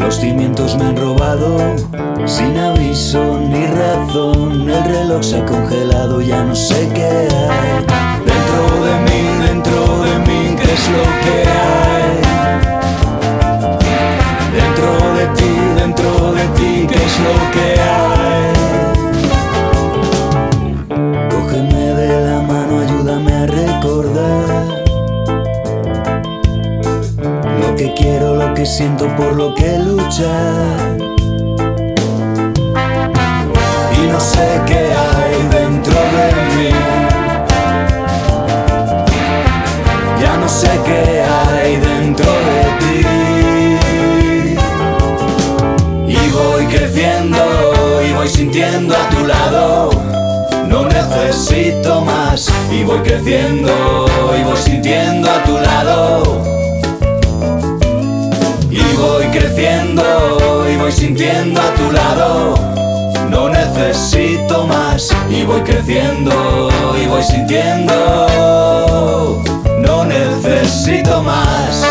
Los cimientos me han robado, sin aviso ni razón. El reloj se ha congelado, ya no sé qué hay. Dentro de mí, ¿qué es lo que hay? Dentro de ti, ¿qué es lo que hay? Cógeme de la mano, ayúdame a recordar lo que quiero, lo que siento, por lo que luchar. Y no sé qué hay dentro de mí, ya no sé qué hay dentro de ti. Y voy creciendo y voy sintiendo a tu lado, no necesito más. Y voy creciendo y voy sintiendo a tu lado. Y voy creciendo y voy sintiendo a tu lado, no necesito más. Y voy creciendo y voy sintiendo, no necesito más.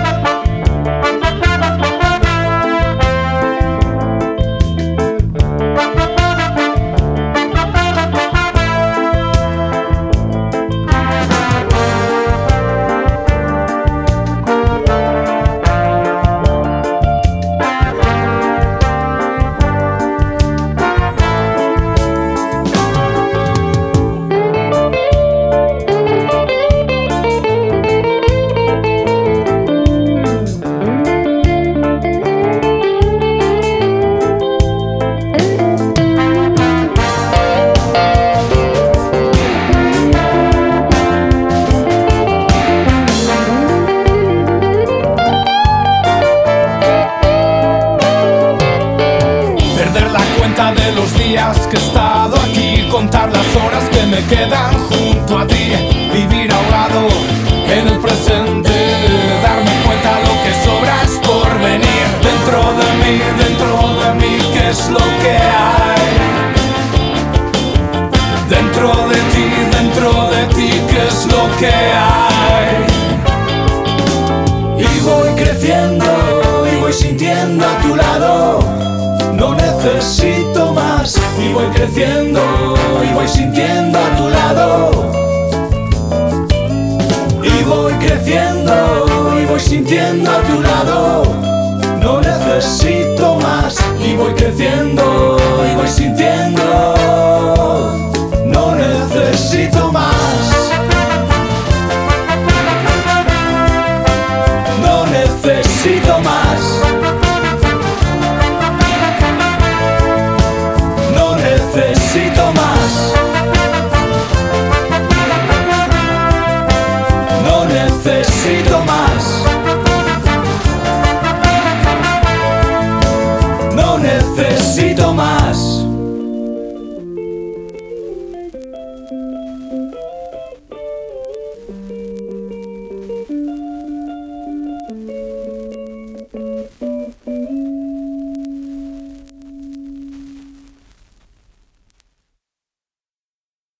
De los días que he estado aquí, contar las horas que me quedan junto a ti, vivir ahogado en el presente, darme cuenta lo que sobra es por venir. Dentro de mí, ¿qué es lo que hay? Dentro de ti, ¿qué es lo que hay? Y voy creciendo y voy sintiendo a tu lado, no necesito más. Y voy creciendo y voy sintiendo a tu lado. Y voy creciendo y voy sintiendo a tu lado,